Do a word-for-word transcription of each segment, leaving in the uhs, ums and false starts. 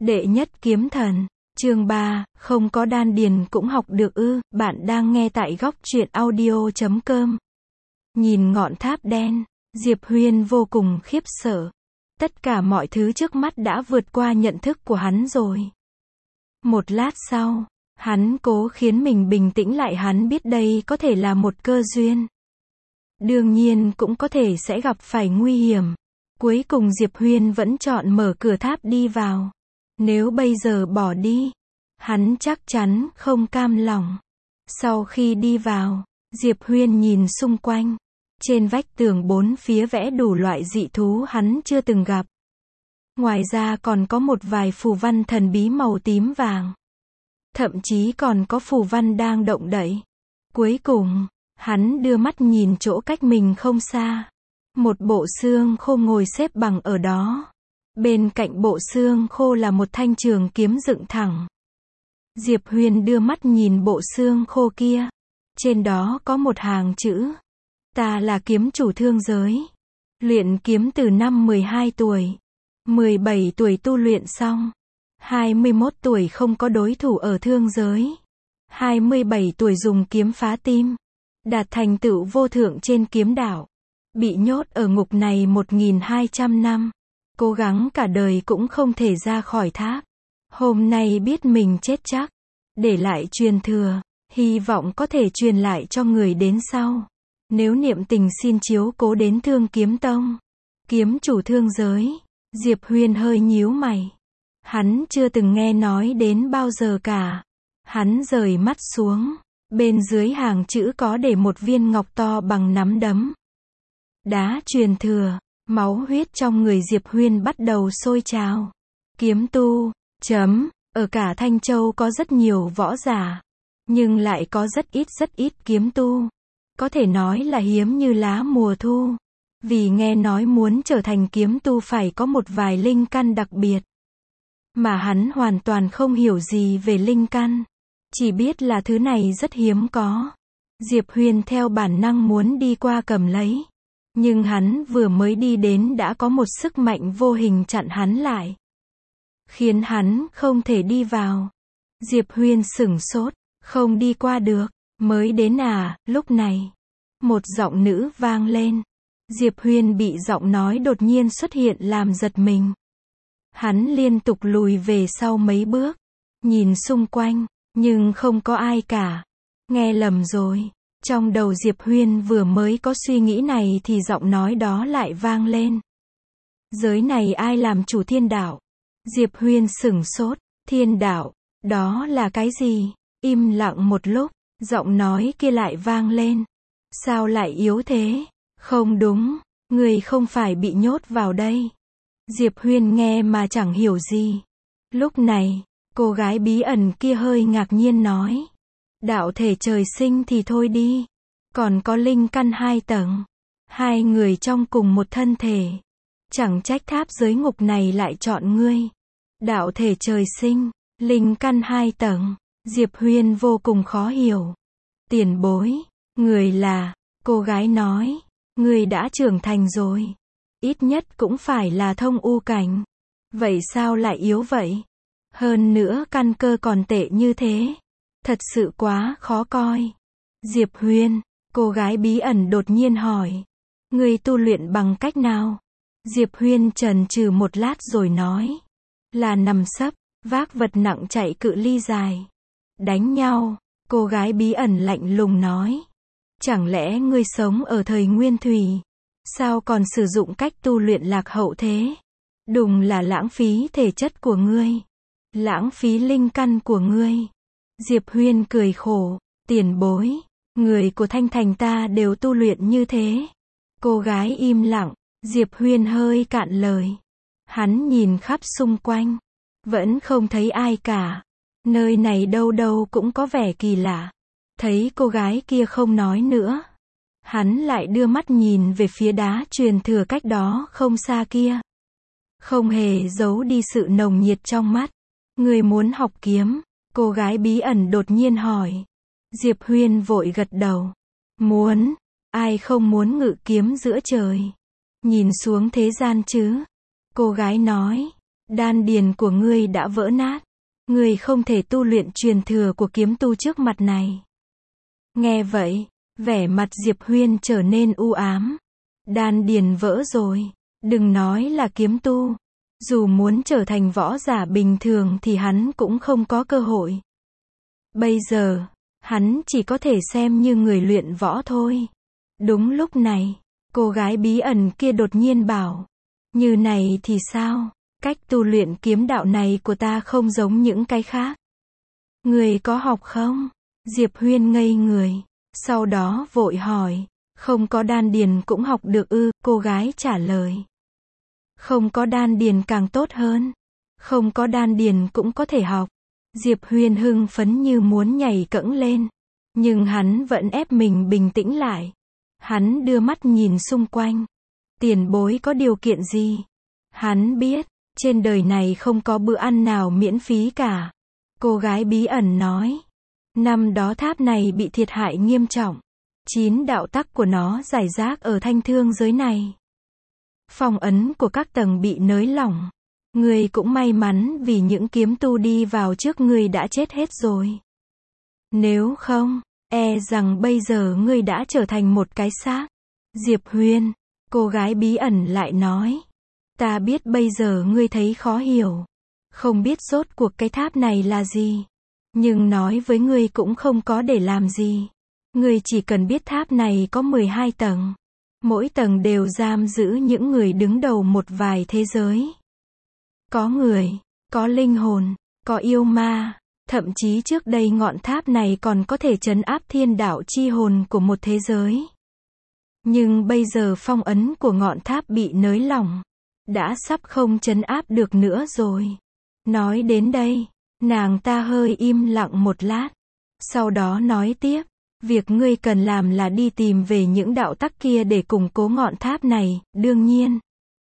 Đệ nhất kiếm thần, chương ba, không có đan điền cũng học được ư, bạn đang nghe tại góc truyện audio chấm com. Nhìn ngọn tháp đen, Diệp Huyên vô cùng khiếp sợ. Tất cả mọi thứ trước mắt đã vượt qua nhận thức của hắn rồi. Một lát sau, hắn cố khiến mình bình tĩnh lại, hắn biết đây có thể là một cơ duyên. Đương nhiên cũng có thể sẽ gặp phải nguy hiểm. Cuối cùng Diệp Huyên vẫn chọn mở cửa tháp đi vào. Nếu bây giờ bỏ đi, hắn chắc chắn không cam lòng. Sau khi đi vào, Diệp Huyên nhìn xung quanh. Trên vách tường bốn phía vẽ đủ loại dị thú hắn chưa từng gặp. Ngoài ra còn có một vài phù văn thần bí màu tím vàng. Thậm chí còn có phù văn đang động đậy. Cuối cùng, hắn đưa mắt nhìn chỗ cách mình không xa. Một bộ xương khô ngồi xếp bằng ở đó. Bên cạnh bộ xương khô là một thanh trường kiếm dựng thẳng. Diệp Huyên đưa mắt nhìn bộ xương khô kia. Trên đó có một hàng chữ. Ta là kiếm chủ thương giới. Luyện kiếm từ năm mười hai tuổi. mười bảy tuổi tu luyện xong. hai mươi mốt tuổi không có đối thủ ở thương giới. hai mươi bảy tuổi dùng kiếm phá tim. Đạt thành tựu vô thượng trên kiếm đạo. Bị nhốt ở ngục này một nghìn hai trăm năm. Cố gắng cả đời cũng không thể ra khỏi tháp. Hôm nay biết mình chết chắc. Để lại truyền thừa. Hy vọng có thể truyền lại cho người đến sau. Nếu niệm tình xin chiếu cố đến Thương Kiếm Tông. Kiếm chủ thương giới. Diệp Huyên hơi nhíu mày. Hắn chưa từng nghe nói đến bao giờ cả. Hắn rời mắt xuống. Bên dưới hàng chữ có để một viên ngọc to bằng nắm đấm. Đá truyền thừa. Máu huyết trong người Diệp Huyên bắt đầu sôi trào. Kiếm tu, chấm, ở cả Thanh Châu có rất nhiều võ giả. Nhưng lại có rất ít rất ít kiếm tu. Có thể nói là hiếm như lá mùa thu. Vì nghe nói muốn trở thành kiếm tu phải có một vài linh căn đặc biệt. Mà hắn hoàn toàn không hiểu gì về linh căn. Chỉ biết là thứ này rất hiếm có. Diệp Huyên theo bản năng muốn đi qua cầm lấy. Nhưng hắn vừa mới đi đến đã có một sức mạnh vô hình chặn hắn lại. Khiến hắn không thể đi vào. Diệp Huyên sửng sốt, không đi qua được. Mới đến à, lúc này. Một giọng nữ vang lên. Diệp Huyên bị giọng nói đột nhiên xuất hiện làm giật mình. Hắn liên tục lùi về sau mấy bước. Nhìn xung quanh, nhưng không có ai cả. Nghe lầm rồi. Trong đầu Diệp Huyên vừa mới có suy nghĩ này thì giọng nói đó lại vang lên. Giới này ai làm chủ thiên đạo? Diệp Huyên sửng sốt. Thiên đạo, đó là cái gì? Im lặng một lúc, giọng nói kia lại vang lên. Sao lại yếu thế? Không đúng, người không phải bị nhốt vào đây. Diệp Huyên nghe mà chẳng hiểu gì. Lúc này, cô gái bí ẩn kia hơi ngạc nhiên nói. Đạo thể trời sinh thì thôi đi. Còn có linh căn hai tầng. Hai người trong cùng một thân thể. Chẳng trách tháp giới ngục này lại chọn ngươi. Đạo thể trời sinh, linh căn hai tầng. Diệp Huyên vô cùng khó hiểu. Tiền bối, người là, cô gái nói. Người đã trưởng thành rồi. Ít nhất cũng phải là thông u cảnh. Vậy sao lại yếu vậy? Hơn nữa căn cơ còn tệ như thế. Thật sự quá khó coi. Diệp Huyên, cô gái bí ẩn đột nhiên hỏi. Người tu luyện bằng cách nào? Diệp Huyên chần chừ một lát rồi nói. Là nằm sấp, vác vật nặng chạy cự ly dài. Đánh nhau, cô gái bí ẩn lạnh lùng nói. Chẳng lẽ ngươi sống ở thời Nguyên Thủy? Sao còn sử dụng cách tu luyện lạc hậu thế? Đùng là lãng phí thể chất của ngươi. Lãng phí linh căn của ngươi. Diệp Huyên cười khổ. Tiền bối, người của Thanh Thành ta đều tu luyện như thế. Cô gái im lặng. Diệp Huyên hơi cạn lời. Hắn nhìn khắp xung quanh. Vẫn không thấy ai cả. Nơi này đâu đâu cũng có vẻ kỳ lạ. Thấy cô gái kia không nói nữa. Hắn lại đưa mắt nhìn về phía đá truyền thừa cách đó không xa kia. Không hề giấu đi sự nồng nhiệt trong mắt. Người muốn học kiếm? Cô gái bí ẩn đột nhiên hỏi. Diệp Huyên vội gật đầu. Muốn, ai không muốn ngự kiếm giữa trời. Nhìn xuống thế gian chứ? Cô gái nói. Đan điền của ngươi đã vỡ nát. Ngươi không thể tu luyện truyền thừa của kiếm tu trước mặt này. Nghe vậy, vẻ mặt Diệp Huyên trở nên u ám. Đan điền vỡ rồi. Đừng nói là kiếm tu. Dù muốn trở thành võ giả bình thường thì hắn cũng không có cơ hội. Bây giờ, hắn chỉ có thể xem như người luyện võ thôi. Đúng lúc này, cô gái bí ẩn kia đột nhiên bảo. Như này thì sao? Cách tu luyện kiếm đạo này của ta không giống những cái khác. Người có học không? Diệp Huyên ngây người. Sau đó vội hỏi. Không có đan điền cũng học được ư? Cô gái trả lời. Không có đan điền càng tốt hơn. Không có đan điền cũng có thể học. Diệp Huyên hưng phấn như muốn nhảy cẫng lên. Nhưng hắn vẫn ép mình bình tĩnh lại. Hắn đưa mắt nhìn xung quanh. Tiền bối có điều kiện gì? Hắn biết, trên đời này không có bữa ăn nào miễn phí cả. Cô gái bí ẩn nói. Năm đó tháp này bị thiệt hại nghiêm trọng. Chín đạo tắc của nó rải rác ở thanh thương giới này. Phong ấn của các tầng bị nới lỏng. Ngươi cũng may mắn vì những kiếm tu đi vào trước ngươi đã chết hết rồi. Nếu không, e rằng bây giờ ngươi đã trở thành một cái xác. Diệp Huyên, cô gái bí ẩn lại nói. Ta biết bây giờ ngươi thấy khó hiểu. Không biết rốt cuộc cái tháp này là gì. Nhưng nói với ngươi cũng không có để làm gì. Ngươi chỉ cần biết tháp này có mười hai tầng. Mỗi tầng đều giam giữ những người đứng đầu một vài thế giới. Có người, có linh hồn, có yêu ma. Thậm chí trước đây ngọn tháp này còn có thể trấn áp thiên đạo chi hồn của một thế giới. Nhưng bây giờ phong ấn của ngọn tháp bị nới lỏng. Đã sắp không trấn áp được nữa rồi. Nói đến đây, nàng ta hơi im lặng một lát. Sau đó nói tiếp. Việc ngươi cần làm là đi tìm về những đạo tắc kia để củng cố ngọn tháp này, đương nhiên.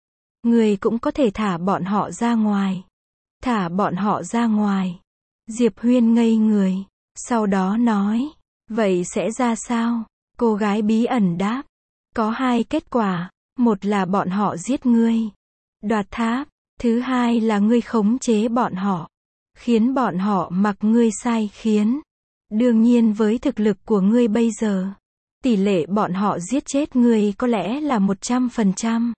Ngươi cũng có thể thả bọn họ ra ngoài. Thả bọn họ ra ngoài. Diệp Huyên ngây người. Sau đó nói. Vậy sẽ ra sao? Cô gái bí ẩn đáp. Có hai kết quả. Một là bọn họ giết ngươi. Đoạt tháp. Thứ hai là ngươi khống chế bọn họ. Khiến bọn họ mặc ngươi sai khiến. Đương nhiên với thực lực của ngươi bây giờ, tỷ lệ bọn họ giết chết ngươi có lẽ là một trăm phần trăm.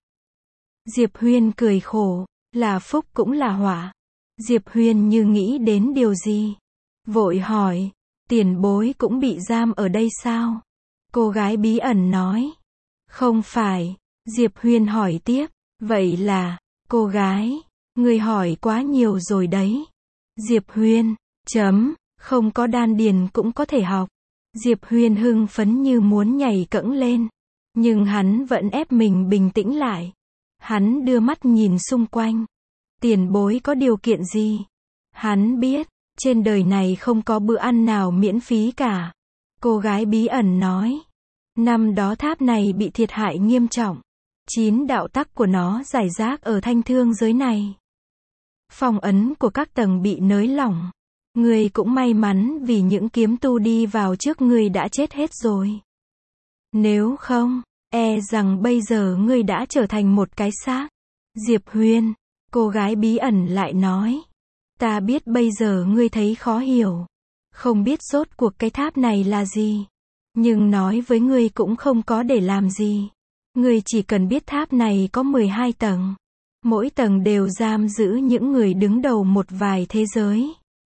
Diệp Huyên cười khổ, là phúc cũng là họa. Diệp Huyên như nghĩ đến điều gì. Vội hỏi, tiền bối cũng bị giam ở đây sao? Cô gái bí ẩn nói. Không phải. Diệp Huyên hỏi tiếp, vậy là, cô gái, ngươi hỏi quá nhiều rồi đấy. Diệp Huyên, chấm. Không có đan điền cũng có thể học. Diệp Huyên hưng phấn như muốn nhảy cẫng lên. Nhưng hắn vẫn ép mình bình tĩnh lại. Hắn đưa mắt nhìn xung quanh. Tiền bối có điều kiện gì? Hắn biết, trên đời này không có bữa ăn nào miễn phí cả. Cô gái bí ẩn nói. Năm đó tháp này bị thiệt hại nghiêm trọng. Chín đạo tắc của nó rải rác ở thanh thương giới này. Phong ấn của các tầng bị nới lỏng. Ngươi cũng may mắn vì những kiếm tu đi vào trước ngươi đã chết hết rồi. Nếu không, e rằng bây giờ ngươi đã trở thành một cái xác. Diệp Huyên, cô gái bí ẩn lại nói. Ta biết bây giờ ngươi thấy khó hiểu. Không biết rốt cuộc cái tháp này là gì. Nhưng nói với ngươi cũng không có để làm gì. Ngươi chỉ cần biết tháp này có mười hai tầng. Mỗi tầng đều giam giữ những người đứng đầu một vài thế giới.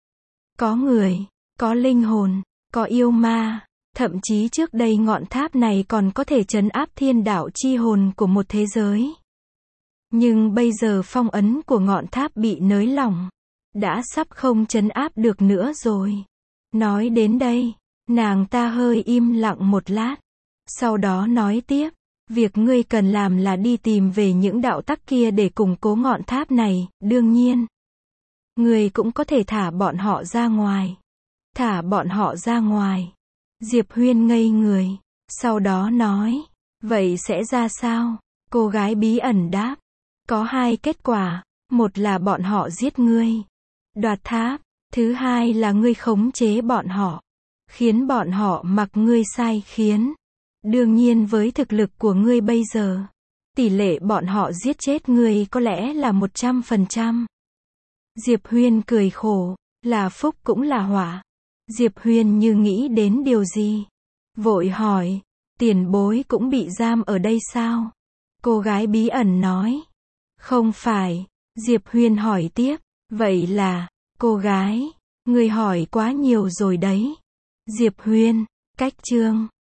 Có người, có linh hồn, có yêu ma. Thậm chí trước đây ngọn tháp này còn có thể trấn áp thiên đạo chi hồn của một thế giới. Nhưng bây giờ phong ấn của ngọn tháp bị nới lỏng. Đã sắp không trấn áp được nữa rồi. Nói đến đây, nàng ta hơi im lặng một lát. Sau đó nói tiếp. Việc ngươi cần làm là đi tìm về những đạo tắc kia để củng cố ngọn tháp này, đương nhiên. Ngươi cũng có thể thả bọn họ ra ngoài. Thả bọn họ ra ngoài. Diệp Huyên ngây người. Sau đó nói. Vậy sẽ ra sao? Cô gái bí ẩn đáp. Có hai kết quả. Một là bọn họ giết ngươi. Đoạt tháp. Thứ hai là ngươi khống chế bọn họ. Khiến bọn họ mặc ngươi sai khiến. Đương nhiên với thực lực của ngươi bây giờ, tỷ lệ bọn họ giết chết ngươi có lẽ là một trăm phần trăm. Diệp Huyên cười khổ, là phúc cũng là họa. Diệp Huyên như nghĩ đến điều gì. Vội hỏi, tiền bối cũng bị giam ở đây sao? Cô gái bí ẩn nói, không phải. Diệp Huyên hỏi tiếp, vậy là, cô gái, người hỏi quá nhiều rồi đấy. Diệp Huyên, cách chương